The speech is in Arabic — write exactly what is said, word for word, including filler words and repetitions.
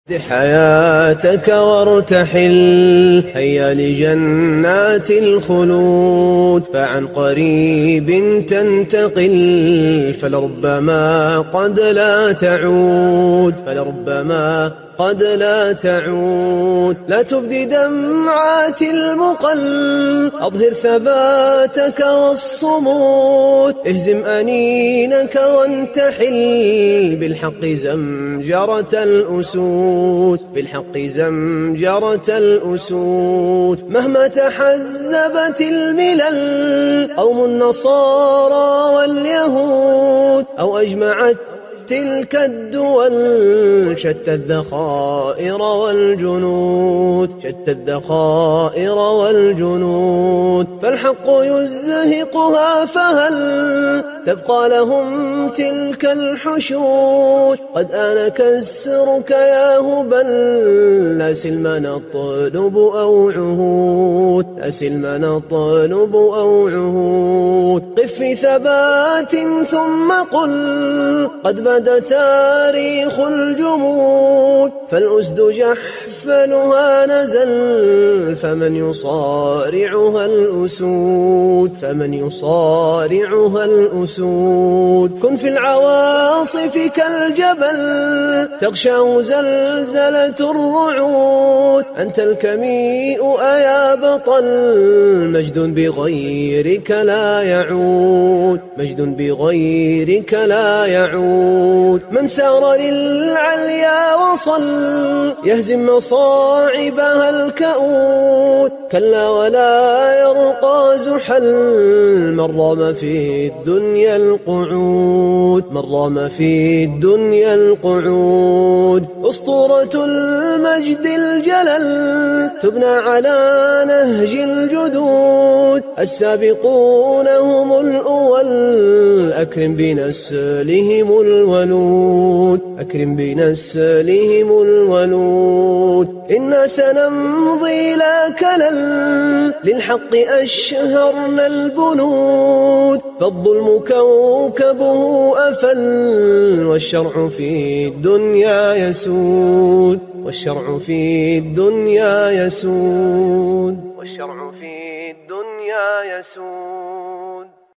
حياتك وارتحل هيا لجنات الخلود، فعن قريب تنتقل فلربما قد لا تعود، فلربما قد لا تعود. لا تبدي دمعات المقل، أظهر ثباتك والصمود، اهزم أنينك وانتحل بالحق زمجرة الأسود، بالحق زمجرة الأسود. مهما تحزبت الملل قوم النصارى واليهود، أو أجمعت تلك الدول شتى الذخائر والجنود، شتى الذخائر والجنود. فالحق يزهقها فهل تبقى لهم تلك الحشود؟ قد آن كسرك يا هبل، لا سلم نطلب أو عهود، لا سلم نطلب أو عهود. قف في ثبات ثم قل قد بدا تاريخ الجمود، فالأسد جحفلها نزل فمن يصارعها الأسود، فمن يصارعها الأسود. كن في العواصف كالجبل تغشاه زلزلة الرعود، أنت الكميء أيا بطل، مجد بغيرك لا يعود، مجد بغيرك لا يعود. من سار للعليا وصل يهزم مصاعبها الكؤود، كلا ولا يرقى زحل من رام في الدنيا القعود، من رام في الدنيا القعود. أسطورة المجد الجلل تبنى على نهج الجدود، السابقون هم الأول، أكرم بنسلهم الولود، أكرم بنسلهم الولود. إنا سنمضي لا كلل للحق أشهرنا البنود، فالظلم كوكبه أفل والشرع في الدنيا يسود، والشرع في الدنيا يسود، والشرع في الدنيا يسود.